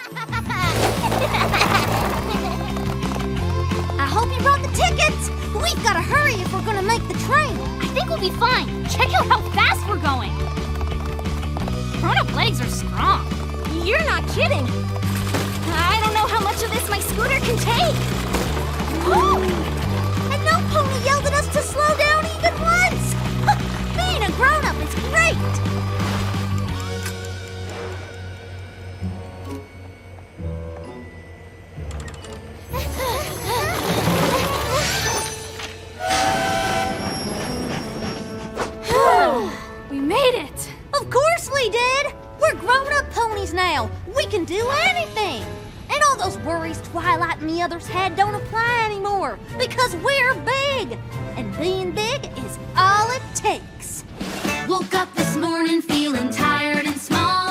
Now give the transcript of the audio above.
I hope you brought the tickets. We've got to hurry if we're going to make the train. I think we'll be fine. Check out how fast we're going. Grown-up legs are strong. You're not kidding. I don't know how much of this my scooter can take. And no pony yelled at us to slow down even once. Being a grown-up is great. We made it. Of course we did. We're grown-up ponies now. We can do anything. And all those worries Twilight and the others had don't apply anymore because we're big. And being big is all it takes. Woke up this morning feeling tired and small.